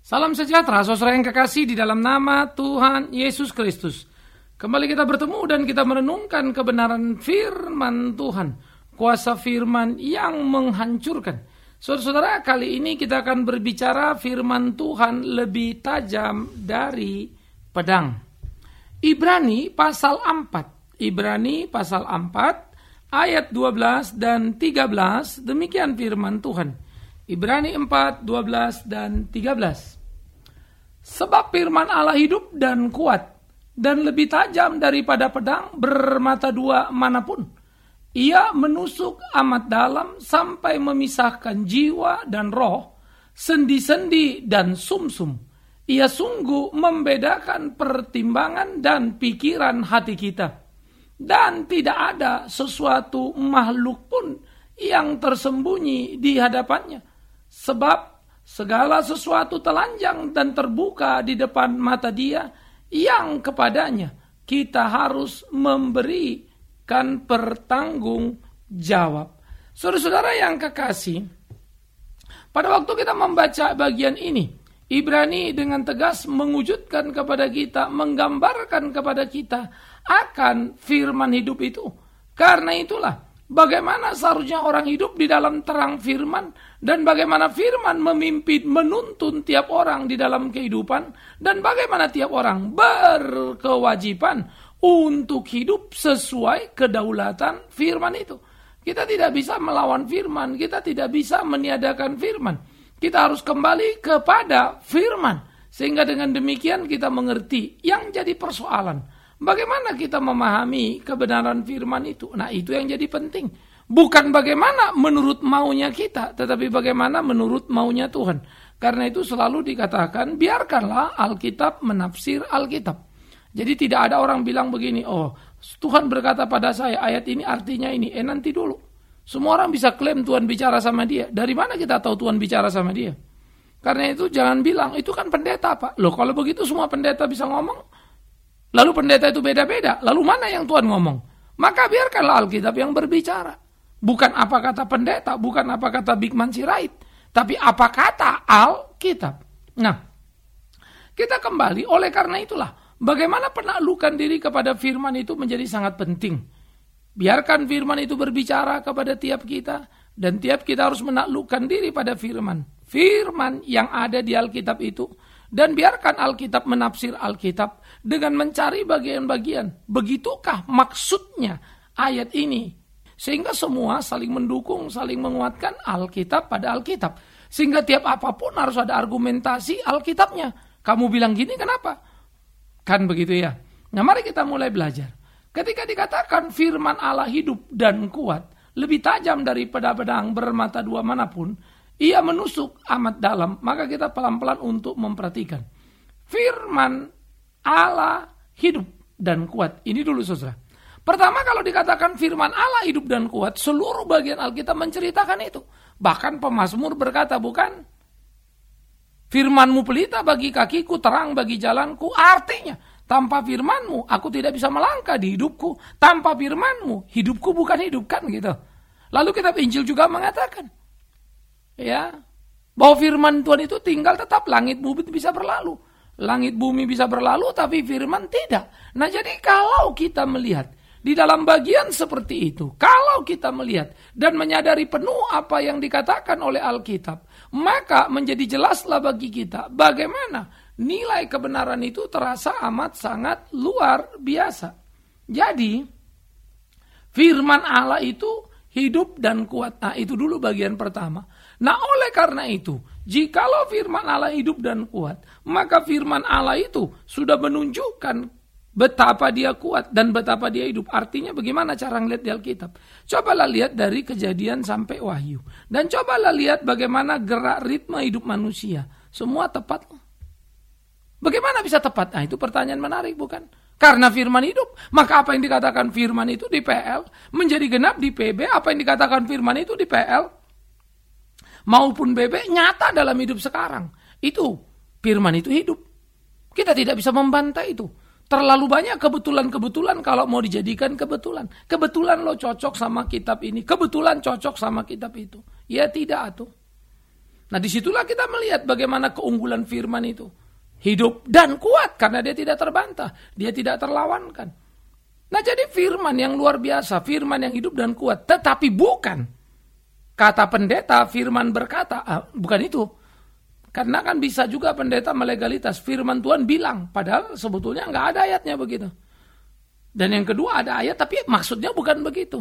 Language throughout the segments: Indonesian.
Salam sejahtera, saudara yang kekasih di dalam nama Tuhan Yesus Kristus. Kembali kita bertemu dan kita merenungkan kebenaran firman Tuhan. Kuasa firman yang menghancurkan. Saudara-saudara, kali ini kita akan berbicara firman Tuhan lebih tajam dari pedang. Ibrani pasal 4. Ibrani pasal 4 ayat 12 dan 13, demikian firman Tuhan. Ibrani 4, 12 dan 13. Sebab firman Allah hidup dan kuat, dan lebih tajam daripada pedang bermata dua manapun. Ia menusuk amat dalam sampai memisahkan jiwa dan roh, sendi-sendi dan sumsum. Ia sungguh membedakan pertimbangan dan pikiran hati kita. Dan tidak ada sesuatu makhluk pun yang tersembunyi di hadapannya. Sebab segala sesuatu telanjang dan terbuka di depan mata Dia yang kepadanya kita harus memberikan pertanggung jawab. Saudara-saudara yang kekasih, pada waktu kita membaca bagian ini, Ibrani dengan tegas mewujudkan kepada kita, menggambarkan kepada kita akan firman hidup itu. Karena itulah bagaimana seharusnya orang hidup di dalam terang firman, dan bagaimana firman memimpin, menuntun tiap orang di dalam kehidupan, dan bagaimana tiap orang berkewajiban untuk hidup sesuai kedaulatan firman itu. Kita tidak bisa melawan firman, kita tidak bisa meniadakan firman. Kita harus kembali kepada firman, sehingga dengan demikian kita mengerti yang jadi persoalan. Bagaimana kita memahami kebenaran firman itu? Nah, itu yang jadi penting. Bukan bagaimana menurut maunya kita, tetapi bagaimana menurut maunya Tuhan. Karena itu selalu dikatakan, biarkanlah Alkitab menafsir Alkitab. Jadi tidak ada orang bilang begini, oh Tuhan berkata pada saya, ayat ini artinya ini. Nanti dulu. Semua orang bisa klaim Tuhan bicara sama dia. Dari mana kita tahu Tuhan bicara sama dia? Karena itu jangan bilang, itu kan pendeta Pak. Loh kalau begitu semua pendeta bisa ngomong. Lalu pendeta itu beda-beda. Lalu mana yang Tuhan ngomong? Maka biarkanlah Alkitab yang berbicara. Bukan apa kata pendeta, bukan apa kata Bigman Sirait, tapi apa kata Alkitab. Nah, kita kembali, oleh karena itulah, bagaimana penaklukan diri kepada firman itu menjadi sangat penting. Biarkan firman itu berbicara kepada tiap kita, dan tiap kita harus menaklukkan diri pada firman. Firman yang ada di Alkitab itu, dan biarkan Alkitab menafsir Alkitab dengan mencari bagian-bagian. Begitukah maksudnya ayat ini? Sehingga semua saling mendukung, saling menguatkan Alkitab pada Alkitab. Sehingga tiap apapun harus ada argumentasi Alkitabnya. Kamu bilang gini kenapa? Kan begitu ya. Nah mari kita mulai belajar. Ketika dikatakan firman Allah hidup dan kuat, lebih tajam daripada pedang bermata dua manapun, ia menusuk amat dalam, maka kita pelan-pelan untuk memperhatikan. Firman Allah hidup dan kuat. Ini dulu saudara. Pertama kalau dikatakan firman Allah hidup dan kuat, seluruh bagian Alkitab menceritakan itu. Bahkan pemazmur berkata, bukan? Firman-Mu pelita bagi kakiku, terang bagi jalanku. Artinya, tanpa firman-Mu aku tidak bisa melangkah di hidupku. Tanpa firman-Mu hidupku bukan hidup, kan gitu. Lalu kitab Injil juga mengatakan, ya, bahwa firman Tuhan itu tinggal tetap, langit bumi bisa berlalu. Langit bumi bisa berlalu, tapi firman tidak. Nah jadi kalau kita melihat di dalam bagian seperti itu, kalau kita melihat dan menyadari penuh apa yang dikatakan oleh Alkitab, maka menjadi jelaslah bagi kita bagaimana nilai kebenaran itu terasa amat sangat luar biasa. Jadi, firman Allah itu hidup dan kuat. Nah, itu dulu bagian pertama. Nah, oleh karena itu, jikalau firman Allah hidup dan kuat, maka firman Allah itu sudah menunjukkan betapa dia kuat dan betapa dia hidup. Artinya bagaimana cara ngelihat di Alkitab? Cobalah lihat dari Kejadian sampai Wahyu. Dan cobalah lihat bagaimana gerak ritme hidup manusia. Semua tepat. Bagaimana bisa tepat? Nah itu pertanyaan menarik bukan? Karena firman hidup. Maka apa yang dikatakan firman itu di PL menjadi genap di PB. Apa yang dikatakan firman itu di PL maupun BB nyata dalam hidup sekarang. Itu firman itu hidup. Kita tidak bisa membantah itu. Terlalu banyak kebetulan-kebetulan kalau mau dijadikan kebetulan. Kebetulan lo cocok sama kitab ini. Kebetulan cocok sama kitab itu. Ya tidak tuh. Nah disitulah kita melihat bagaimana keunggulan firman itu. Hidup dan kuat karena dia tidak terbantah, dia tidak terlawankan. Nah jadi firman yang luar biasa, firman yang hidup dan kuat. Tetapi bukan kata pendeta firman berkata, bukan itu. Karena kan bisa juga pendeta melegalitas, firman Tuhan bilang, padahal sebetulnya nggak ada ayatnya begitu. Dan yang kedua ada ayat tapi maksudnya bukan begitu.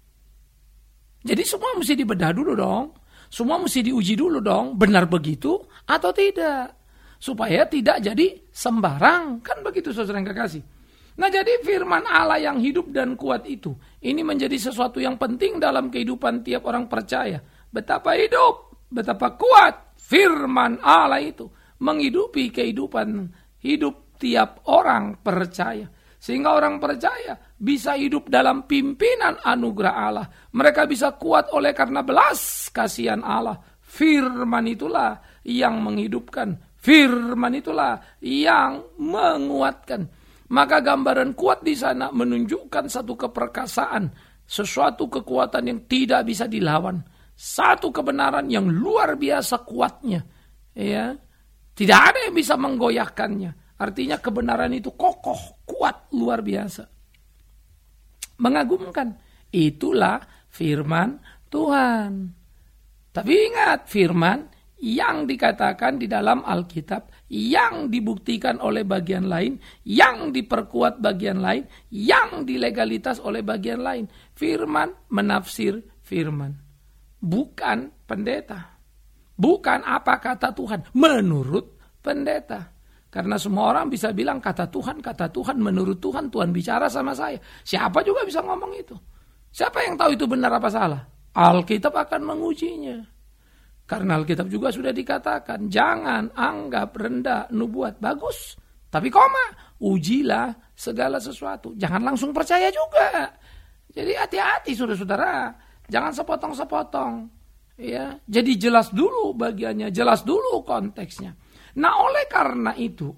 Jadi semua mesti dibedah dulu dong. Semua mesti diuji dulu dong, benar begitu atau tidak. Supaya tidak jadi sembarang, kan begitu saudara yang kekasih. Nah jadi firman Allah yang hidup dan kuat itu, ini menjadi sesuatu yang penting dalam kehidupan tiap orang percaya. Betapa hidup, betapa kuat firman Allah itu menghidupi kehidupan hidup tiap orang percaya. Sehingga orang percaya bisa hidup dalam pimpinan anugerah Allah. Mereka bisa kuat oleh karena belas kasihan Allah. Firman itulah yang menghidupkan. Firman itulah yang menguatkan. Maka gambaran kuat di sana menunjukkan satu keperkasaan, sesuatu kekuatan yang tidak bisa dilawan, satu kebenaran yang luar biasa kuatnya, ya, tidak ada yang bisa menggoyahkannya. Artinya kebenaran itu kokoh, kuat, luar biasa, mengagumkan. Itulah firman Tuhan. Tapi ingat, firman yang dikatakan di dalam Alkitab, yang dibuktikan oleh bagian lain, yang diperkuat bagian lain, yang dilegalitas oleh bagian lain. Firman menafsir firman. Bukan pendeta. Bukan apa kata Tuhan menurut pendeta. Karena semua orang bisa bilang kata Tuhan, menurut Tuhan, Tuhan bicara sama saya. Siapa juga bisa ngomong itu. Siapa yang tahu itu benar apa salah? Alkitab akan mengujinya. Karena Alkitab juga sudah dikatakan, jangan anggap rendah nubuat. Bagus, tapi koma, ujilah segala sesuatu. Jangan langsung percaya juga. Jadi hati-hati saudara-saudara, jangan sepotong-sepotong. Ya, jadi jelas dulu bagiannya, jelas dulu konteksnya. Nah oleh karena itu,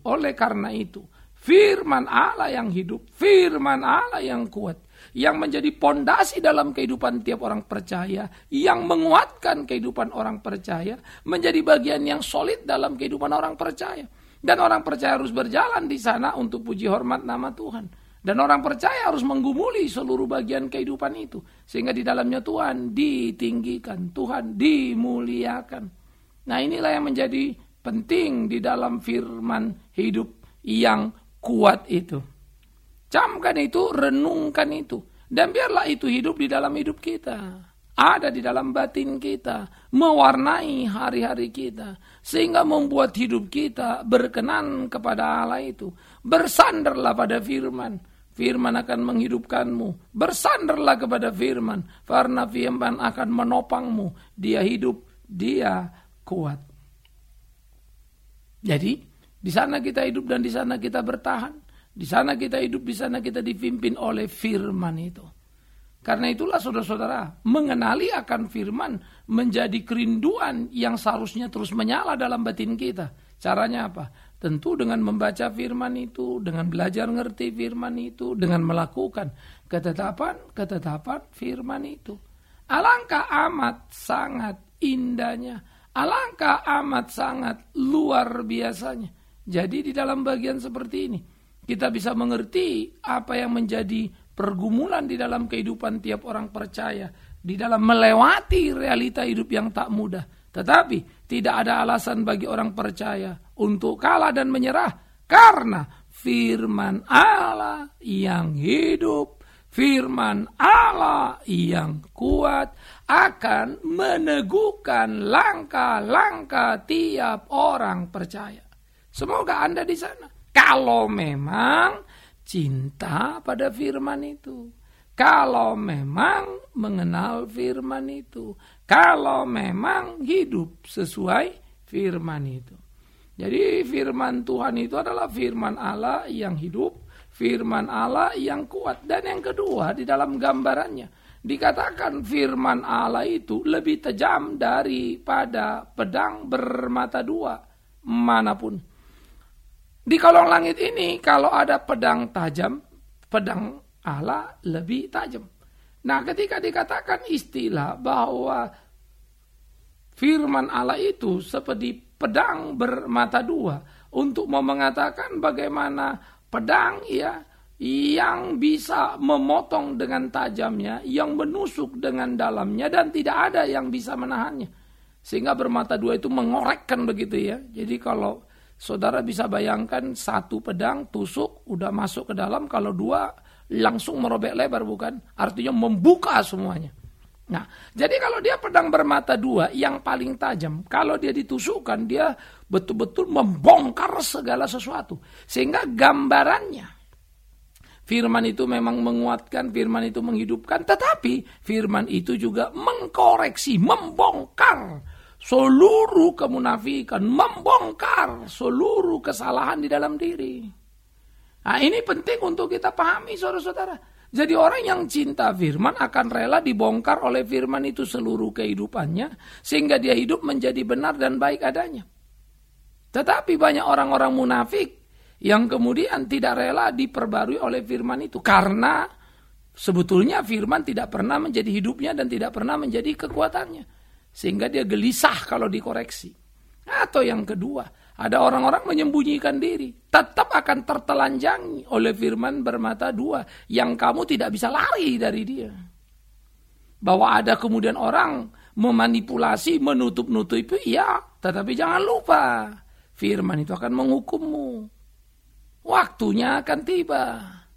firman Allah yang hidup, firman Allah yang kuat, yang menjadi pondasi dalam kehidupan tiap orang percaya, yang menguatkan kehidupan orang percaya, menjadi bagian yang solid dalam kehidupan orang percaya. Dan orang percaya harus berjalan di sana untuk puji hormat nama Tuhan. Dan orang percaya harus menggumuli seluruh bagian kehidupan itu, sehingga di dalamnya Tuhan ditinggikan, Tuhan dimuliakan. Nah inilah yang menjadi penting di dalam firman hidup yang kuat itu. Camkan itu, renungkan itu. Dan biarlah itu hidup di dalam hidup kita. Ada di dalam batin kita. Mewarnai hari-hari kita. Sehingga membuat hidup kita berkenan kepada Allah itu. Bersandarlah pada firman. Firman akan menghidupkanmu. Bersandarlah kepada firman. Karena firman akan menopangmu. Dia hidup, dia kuat. Jadi, di sana kita hidup dan di sana kita bertahan. Di sana kita hidup, di sana kita dipimpin oleh firman itu. Karena itulah saudara-saudara, mengenali akan firman menjadi kerinduan yang seharusnya terus menyala dalam batin kita. Caranya apa? Tentu dengan membaca firman itu, dengan belajar ngerti firman itu, dengan melakukan ketetapan firman itu. Alangkah amat sangat indahnya, alangkah amat sangat luar biasanya. Jadi di dalam bagian seperti ini, kita bisa mengerti apa yang menjadi pergumulan di dalam kehidupan tiap orang percaya. Di dalam melewati realita hidup yang tak mudah. Tetapi tidak ada alasan bagi orang percaya untuk kalah dan menyerah. Karena firman Allah yang hidup, firman Allah yang kuat akan meneguhkan langkah-langkah tiap orang percaya. Semoga Anda di sana. Kalau memang cinta pada firman itu. Kalau memang mengenal firman itu. Kalau memang hidup sesuai firman itu. Jadi firman Tuhan itu adalah firman Allah yang hidup. Firman Allah yang kuat. Dan yang kedua di dalam gambarannya. Dikatakan firman Allah itu lebih tajam daripada pedang bermata dua manapun. Di kolong langit ini kalau ada pedang tajam, pedang Allah lebih tajam. Nah ketika dikatakan istilah bahwa Firman Allah itu seperti pedang bermata dua untuk mengatakan bagaimana pedang yang bisa memotong dengan tajamnya, yang menusuk dengan dalamnya dan tidak ada yang bisa menahannya. Sehingga bermata dua itu mengorekkan begitu ya. Jadi kalau saudara bisa bayangkan satu pedang tusuk udah masuk ke dalam, kalau dua langsung merobek lebar, bukan? Artinya membuka semuanya. Nah, jadi kalau dia pedang bermata dua yang paling tajam, kalau dia ditusukkan, dia betul-betul membongkar segala sesuatu. Sehingga gambarannya, firman itu memang menguatkan, firman itu menghidupkan, tetapi firman itu juga mengkoreksi, membongkar seluruh kemunafikan, membongkar seluruh kesalahan di dalam diri. Nah, ini penting untuk kita pahami, saudara-saudara. Jadi orang yang cinta firman akan rela dibongkar oleh firman itu seluruh kehidupannya, sehingga dia hidup menjadi benar dan baik adanya. Tetapi banyak orang-orang munafik yang kemudian tidak rela diperbarui oleh firman itu, karena sebetulnya firman tidak pernah menjadi hidupnya dan tidak pernah menjadi kekuatannya, sehingga dia gelisah kalau dikoreksi. Atau yang kedua, ada orang-orang menyembunyikan diri, tetap akan tertelanjangi oleh firman bermata dua yang kamu tidak bisa lari dari dia. Bahwa ada kemudian orang memanipulasi, menutup-nutupi, ya, tetapi jangan lupa, firman itu akan menghukummu. Waktunya akan tiba.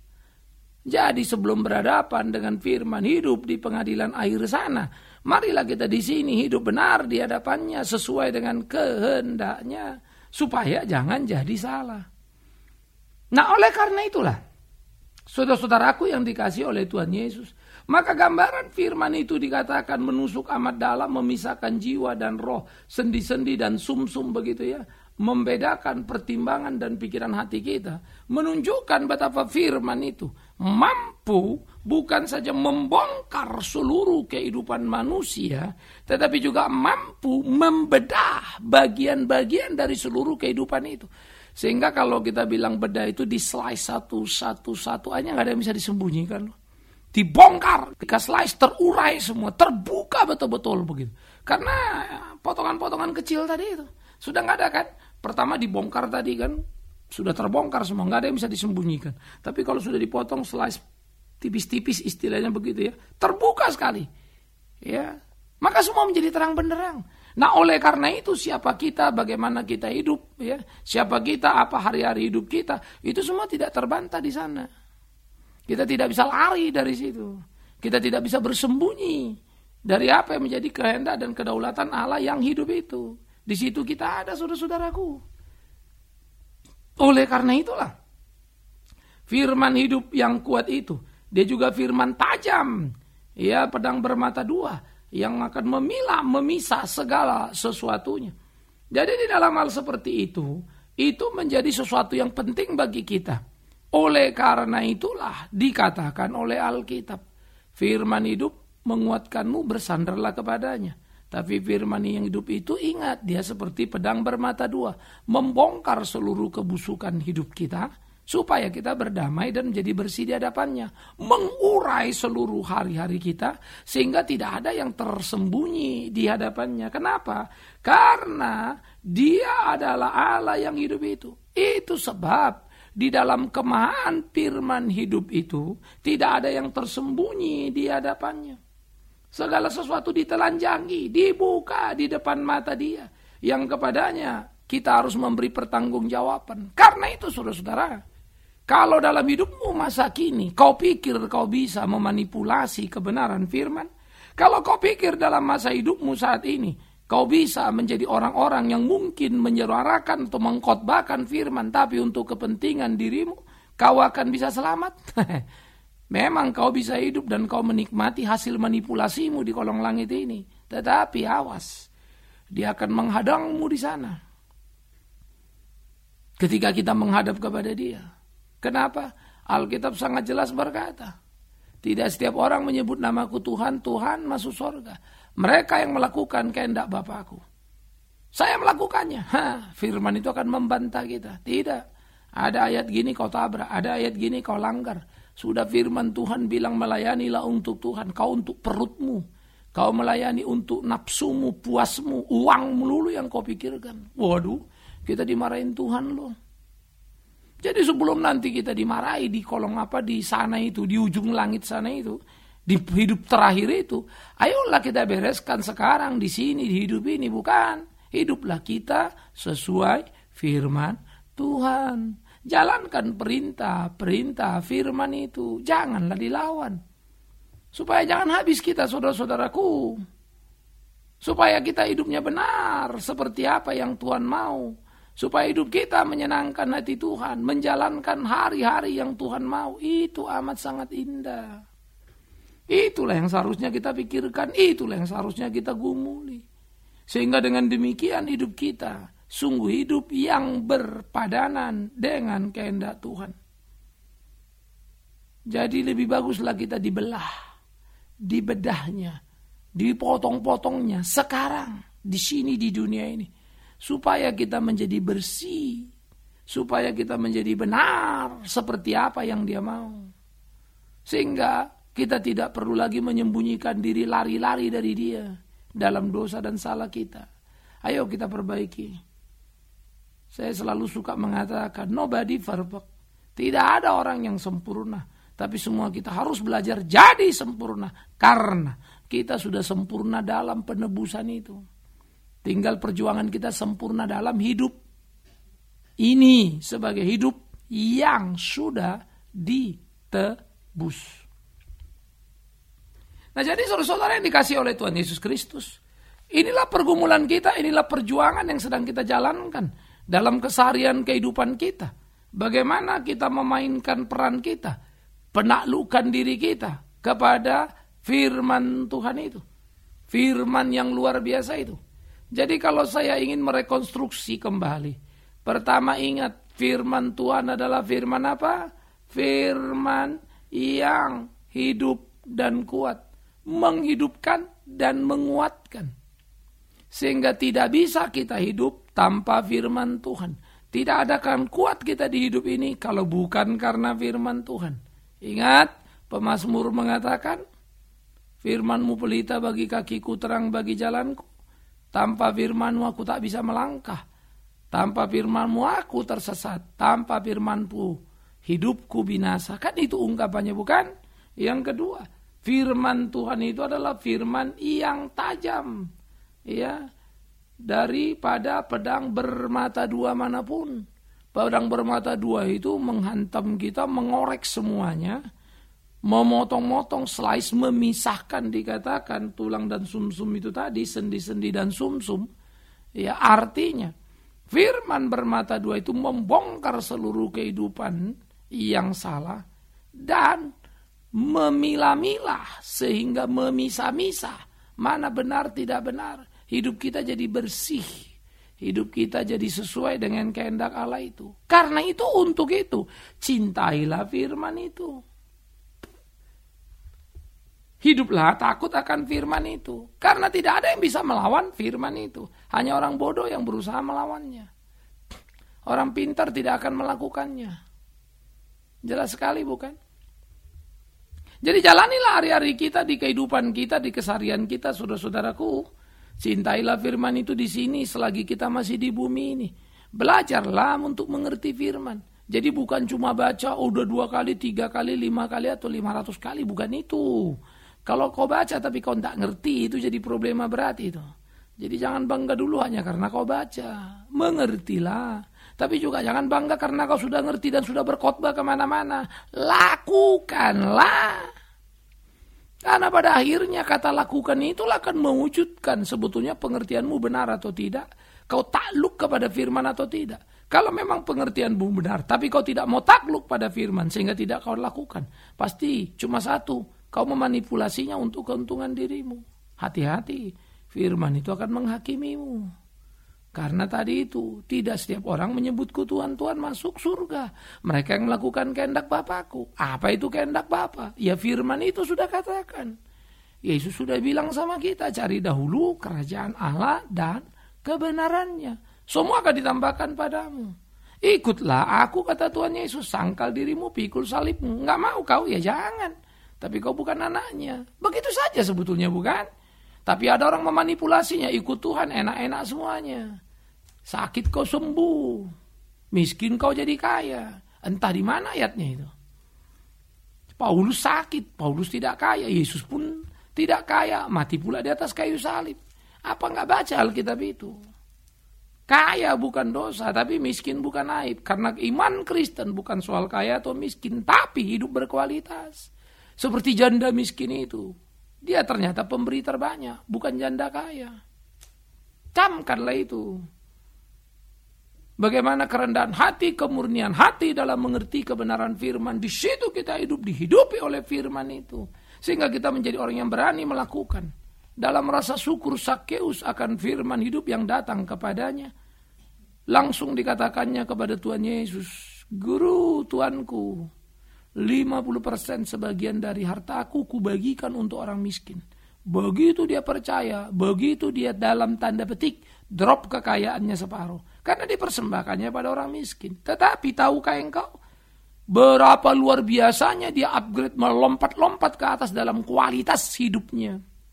Jadi sebelum berhadapan dengan firman hidup di pengadilan akhir sana, marilah kita di sini hidup benar di hadapannya sesuai dengan kehendaknya, supaya jangan jadi salah. Nah, oleh karena itulah, saudara-saudaraku yang dikasihi oleh Tuhan Yesus, maka gambaran firman itu dikatakan menusuk amat dalam, memisahkan jiwa dan roh, sendi-sendi dan sumsum begitu ya, membedakan pertimbangan dan pikiran hati kita, menunjukkan betapa firman itu mampu bukan saja membongkar seluruh kehidupan manusia, tetapi juga mampu membedah bagian-bagian dari seluruh kehidupan itu. Sehingga kalau kita bilang bedah itu di slice satu-satu aja nggak ada yang bisa disembunyikan. Dibongkar, ketika slice terurai semua, terbuka betul-betul begitu. Karena potongan-potongan kecil tadi itu sudah nggak ada kan. Pertama dibongkar tadi kan, sudah terbongkar semua, nggak ada yang bisa disembunyikan. Tapi kalau sudah dipotong slice tipis-tipis istilahnya begitu ya, terbuka sekali, ya, maka semua menjadi terang benderang. Nah, oleh karena itu siapa kita, bagaimana kita hidup, ya, siapa kita, apa hari-hari hidup kita, itu semua tidak terbantah di sana. Kita tidak bisa lari dari situ, kita tidak bisa bersembunyi dari apa yang menjadi kehendak dan kedaulatan Allah yang hidup itu. Di situ kita ada, saudara-saudaraku. Oleh karena itulah, firman hidup yang kuat itu, dia juga firman tajam, ya, pedang bermata dua, yang akan memilah, memisah segala sesuatunya. Jadi di dalam hal seperti itu menjadi sesuatu yang penting bagi kita. Oleh karena itulah dikatakan oleh Alkitab, firman hidup menguatkanmu, bersandarlah kepadanya. Tapi firman yang hidup itu, ingat, dia seperti pedang bermata dua, membongkar seluruh kebusukan hidup kita, supaya kita berdamai dan menjadi bersih di hadapannya, mengurai seluruh hari-hari kita, sehingga tidak ada yang tersembunyi di hadapannya. Kenapa? Karena dia adalah Allah yang hidup itu. Itu sebab di dalam kemahaan firman hidup itu, tidak ada yang tersembunyi di hadapannya. Segala sesuatu ditelanjangi, dibuka di depan mata dia, yang kepadanya kita harus memberi pertanggungjawaban. Karena itu, saudara-saudara, kalau dalam hidupmu masa kini kau pikir kau bisa memanipulasi kebenaran firman, kalau kau pikir dalam masa hidupmu saat ini kau bisa menjadi orang-orang yang mungkin menyuarakan atau mengkhotbahkan firman, tapi untuk kepentingan dirimu, kau akan bisa selamat. Memang kau bisa hidup dan kau menikmati hasil manipulasimu di kolong langit ini. Tetapi awas, dia akan menghadangmu di sana. Ketika kita menghadap kepada dia. Kenapa? Alkitab sangat jelas berkata, tidak setiap orang menyebut namaku Tuhan, Tuhan masuk surga. Mereka yang melakukan kehendak Bapakku. Saya melakukannya. Firman itu akan membantah kita. Tidak. Ada ayat gini kau tabrak, ada ayat gini kau langgar. Sudah firman Tuhan bilang melayanilah untuk Tuhan, kau untuk perutmu. Kau melayani untuk nafsumu, puasmu, uang melulu yang kau pikirkan. Waduh, kita dimarahin Tuhan loh. Jadi sebelum nanti kita dimarahi di kolong di sana itu, di ujung langit sana itu, di hidup terakhir itu, ayolah kita bereskan sekarang di sini, di hidup ini, bukan? Hiduplah kita sesuai firman Tuhan. Jalankan perintah firman itu. Janganlah dilawan. Supaya jangan habis kita, saudara-saudaraku. Supaya kita hidupnya benar seperti apa yang Tuhan mau. Supaya hidup kita menyenangkan hati Tuhan, menjalankan hari-hari yang Tuhan mau. Itu amat sangat indah. Itulah yang seharusnya kita pikirkan, itulah yang seharusnya kita gumuli. Sehingga dengan demikian hidup kita sungguh hidup yang berpadanan dengan kehendak Tuhan. Jadi lebih baguslah kita dibelah, dibedahnya, dipotong-potongnya sekarang, di sini di dunia ini. Supaya kita menjadi bersih, supaya kita menjadi benar seperti apa yang Dia mau. Sehingga kita tidak perlu lagi menyembunyikan diri, lari-lari dari Dia dalam dosa dan salah kita. Ayo kita perbaiki. Saya selalu suka mengatakan, nobody perfect. Tidak ada orang yang sempurna. Tapi semua kita harus belajar jadi sempurna. Karena kita sudah sempurna dalam penebusan itu. Tinggal perjuangan kita sempurna dalam hidup ini sebagai hidup yang sudah ditebus. Nah, jadi saudara-saudara yang dikasihi oleh Tuhan Yesus Kristus, inilah pergumulan kita, inilah perjuangan yang sedang kita jalankan dalam keseharian kehidupan kita. Bagaimana kita memainkan peran kita, penaklukan diri kita kepada firman Tuhan itu. Firman yang luar biasa itu. Jadi kalau saya ingin merekonstruksi kembali, pertama ingat firman Tuhan adalah firman apa? Firman yang hidup dan kuat, menghidupkan dan menguatkan. Sehingga tidak bisa kita hidup tanpa firman Tuhan. Tidak ada akan kuat kita di hidup ini kalau bukan karena firman Tuhan. Ingat, pemazmur mengatakan, firman-Mu pelita bagi kakiku, terang bagi jalanku. Tanpa firman-Mu aku tak bisa melangkah. Tanpa firman-Mu aku tersesat. Tanpa firman-Mu hidupku binasa. Kan itu ungkapannya, bukan? Yang kedua, firman Tuhan itu adalah firman yang tajam. Ya, daripada pedang bermata dua manapun. Pedang bermata dua itu menghantam kita, mengorek semuanya. Memotong-motong, slice, memisahkan, dikatakan tulang dan sumsum itu tadi, sendi-sendi dan sumsum. Ya, artinya firman bermata dua itu membongkar seluruh kehidupan yang salah dan memilah-milah sehingga memisah-misah mana benar tidak benar. Hidup kita jadi bersih, hidup kita jadi sesuai dengan kehendak Allah itu. Karena itu, untuk itu cintailah firman itu. Hiduplah takut akan firman itu. Karena tidak ada yang bisa melawan firman itu. Hanya orang bodoh yang berusaha melawannya. Orang pintar tidak akan melakukannya. Jelas sekali, bukan? Jadi jalanilah hari-hari kita, di kehidupan kita, di keseharian kita, saudara-saudaraku. Cintailah firman itu di sini selagi kita masih di bumi ini. Belajarlah untuk mengerti firman. Jadi bukan cuma baca udah 2 kali, 3 kali, 5 kali atau 500 kali. Bukan itu. Kalau kau baca tapi kau tak ngerti, itu jadi problema berat itu. Jadi jangan bangga dulu hanya karena kau baca. Mengertilah. Tapi juga jangan bangga karena kau sudah ngerti dan sudah berkhotbah kemana-mana. Lakukanlah. Karena pada akhirnya kata lakukan itulah akan mewujudkan sebetulnya pengertianmu benar atau tidak. Kau takluk kepada firman atau tidak. Kalau memang pengertianmu benar, tapi kau tidak mau takluk pada firman sehingga tidak kau lakukan. Pasti cuma satu. Kau memanipulasinya untuk keuntungan dirimu. Hati-hati, firman itu akan menghakimimu. Karena tadi itu, tidak setiap orang menyebutku Tuhan, Tuhan masuk surga. Mereka yang melakukan kehendak Bapakku. Apa itu kehendak Bapa? Ya firman itu sudah katakan. Yesus sudah bilang sama kita, cari dahulu kerajaan Allah dan kebenarannya. Semua akan ditambahkan padamu. Ikutlah aku, kata Tuhan Yesus, sangkal dirimu, pikul salibmu. Enggak mau kau, ya jangan. Tapi kau bukan anaknya. Begitu saja sebetulnya, bukan? Tapi ada orang memanipulasinya, ikut Tuhan enak-enak semuanya. Sakit kau sembuh, miskin kau jadi kaya. Entah di mana ayatnya itu. Paulus sakit, Paulus tidak kaya, Yesus pun tidak kaya, mati pula di atas kayu salib. Apa enggak baca Alkitab itu? Kaya bukan dosa, tapi miskin bukan aib. Karena iman Kristen bukan soal kaya atau miskin, tapi hidup berkualitas. Seperti janda miskin itu. Dia ternyata pemberi terbanyak, bukan janda kaya. Camkanlah itu. Bagaimana kerendahan hati, kemurnian hati dalam mengerti kebenaran firman. Di situ kita hidup, dihidupi oleh firman itu. Sehingga kita menjadi orang yang berani melakukan. Dalam rasa syukur Sakeus akan firman hidup yang datang kepadanya. Langsung dikatakannya kepada Tuhan Yesus, Guru Tuanku, 50% sebagian dari hartaku kubagikan untuk orang miskin. Begitu dia percaya, begitu dia dalam tanda petik, drop kekayaannya separuh. Karena dipersembahkannya pada orang miskin. Tetapi tahukah engkau berapa luar biasanya dia upgrade, melompat-lompat ke atas dalam kualitas hidupnya.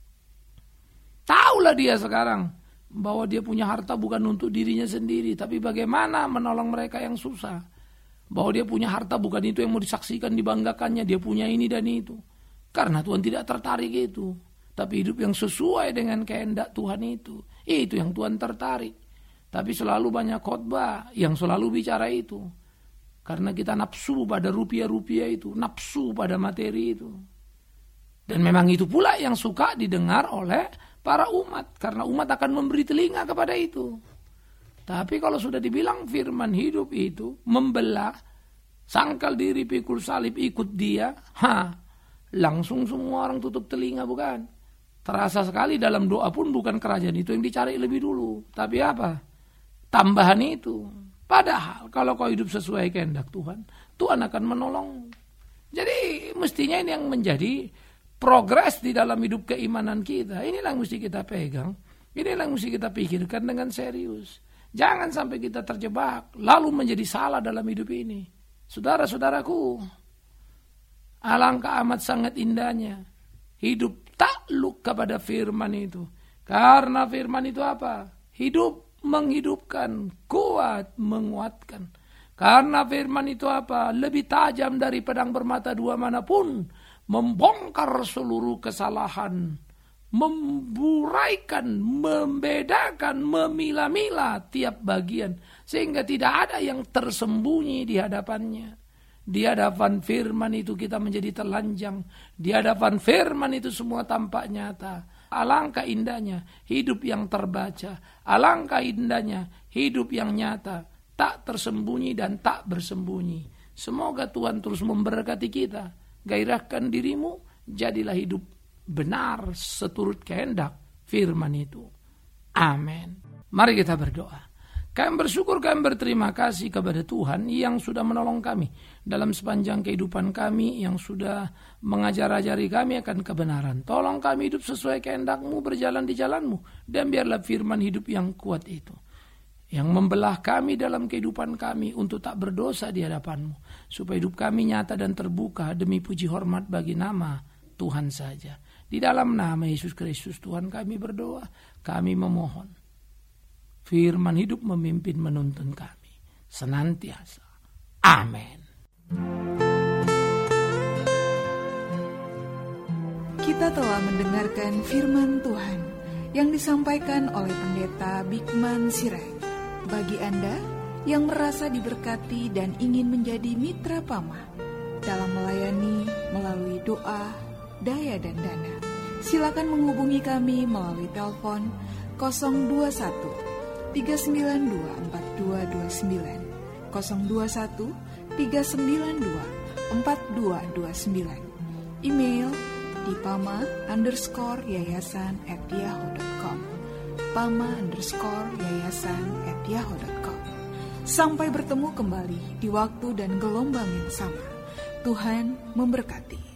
Taulah dia sekarang bahwa dia punya harta bukan untuk dirinya sendiri, tapi bagaimana menolong mereka yang susah. Bahwa dia punya harta bukan itu yang mau disaksikan, dibanggakannya, dia punya ini dan itu. Karena Tuhan tidak tertarik itu. Tapi hidup yang sesuai dengan kehendak Tuhan itu yang Tuhan tertarik. Tapi selalu banyak khotbah yang selalu bicara itu. Karena kita nafsu pada rupiah-rupiah itu, nafsu pada materi itu. Dan memang itu pula yang suka didengar oleh para umat. Karena umat akan memberi telinga kepada itu. Tapi kalau sudah dibilang firman hidup itu membelah, sangkal diri, pikul salib, ikut dia, langsung semua orang tutup telinga, bukan? Terasa sekali dalam doa pun bukan kerajaan itu yang dicari lebih dulu. Tapi apa? Tambahan itu. Padahal kalau kau hidup sesuai kehendak Tuhan, Tuhan akan menolong. Jadi mestinya ini yang menjadi progres di dalam hidup keimanan kita. Inilah yang mesti kita pegang. Inilah yang mesti kita pikirkan dengan serius. Jangan sampai kita terjebak lalu menjadi salah dalam hidup ini. Saudara-saudaraku, alangkah amat sangat indahnya hidup takluk kepada firman itu. Karena firman itu apa? Hidup, menghidupkan, kuat, menguatkan. Karena firman itu apa? Lebih tajam dari pedang bermata dua manapun, membongkar seluruh kesalahan, memburaikan, membedakan, memilah-milah tiap bagian, sehingga tidak ada yang tersembunyi di hadapannya. Di hadapan firman itu kita menjadi telanjang. Di hadapan firman itu semua tampak nyata. Alangkah indahnya hidup yang terbaca. Alangkah indahnya hidup yang nyata, tak tersembunyi dan tak bersembunyi. Semoga Tuhan terus memberkati kita. Gairahkan dirimu, jadilah hidup benar seturut kehendak firman itu. Amin. Mari kita berdoa. Kami bersyukur, kami berterima kasih kepada Tuhan yang sudah menolong kami dalam sepanjang kehidupan kami, yang sudah mengajar-ajari kami akan kebenaran. Tolong kami hidup sesuai kehendak-Mu, berjalan di jalan-Mu, dan biarlah firman hidup yang kuat itu yang membelah kami dalam kehidupan kami untuk tak berdosa di hadapan-Mu, supaya hidup kami nyata dan terbuka demi puji hormat bagi nama Tuhan saja. Di dalam nama Yesus Kristus Tuhan kami berdoa, kami memohon. Firman hidup memimpin menuntun kami senantiasa. Amin. Kita telah mendengarkan firman Tuhan yang disampaikan oleh Pendeta Bigman Sirait. Bagi Anda yang merasa diberkati dan ingin menjadi mitra Pama dalam melayani melalui doa, daya dan dana, silakan menghubungi kami melalui telepon 021 392 4229 021 392 4229. Email di pama_yayasan@yahoo.com pama_yayasan@yahoo.com. Sampai bertemu kembali di waktu dan gelombang yang sama. Tuhan memberkati.